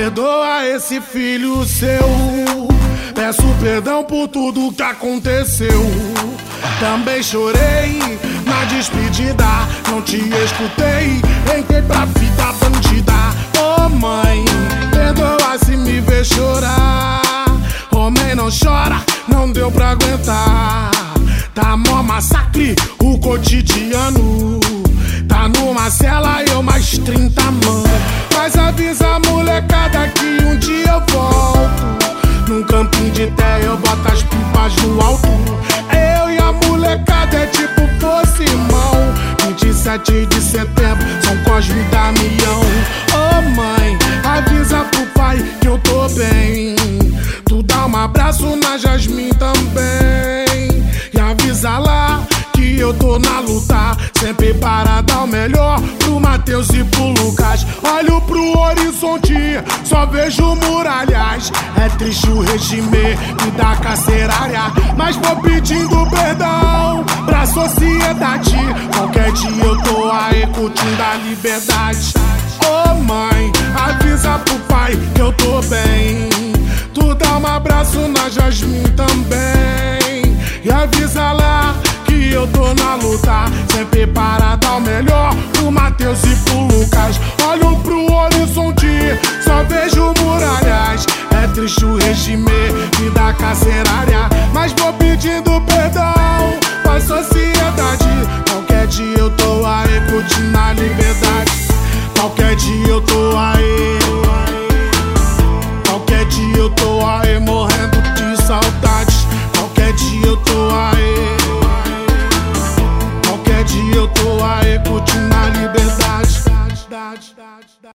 perdoa esse filho seu. Peço perdão por tudo que aconteceu. Também chorei na despedida, não te escutei, entrei pra vida bandida. Oh mãe, perdoa se me ver chorar. Homem não chora, não deu pra aguentar. Tá mó massacre o cotidiano. Tá numa cela eu mais 30 mano. Mas avisa a molecada que um dia eu volto. Num campinho de terra eu boto as pipas no alto. Eu e a molecada é tipo fosse irmão. 27 de setembro, São Cosme e Damião. Oh mãe, avisa pro pai que eu tô bem. Tu dá um abraço na Jasmine também. E avisa lá que eu tô na luta, sempre para dar o melhor pro Matheus e pro Lucas. Olho pro horizonte, só vejo muralhas. É triste o regime me dá carcerária, mas vou pedindo perdão pra sociedade. Qualquer dia eu tô aí curtindo a liberdade. Oh mãe, avisa pro pai que eu tô bem. Tu dá um abraço na Jasmine também. E avisa lá que eu tô na luta, sempre para dar o melhor pro Matheus e pro Lucas. Olho pro horizonte, só vejo muralhas. É triste o regime me dá carcerária, mas vou pedindo perdão pra sociedade. Qualquer dia eu tô aí curtindo a liberdade. Qualquer dia eu tô aí. Qualquer dia eu tô aí morrendo de saudade. Qualquer dia eu tô aí. Qualquer dia eu tô aí curtindo a liberdade.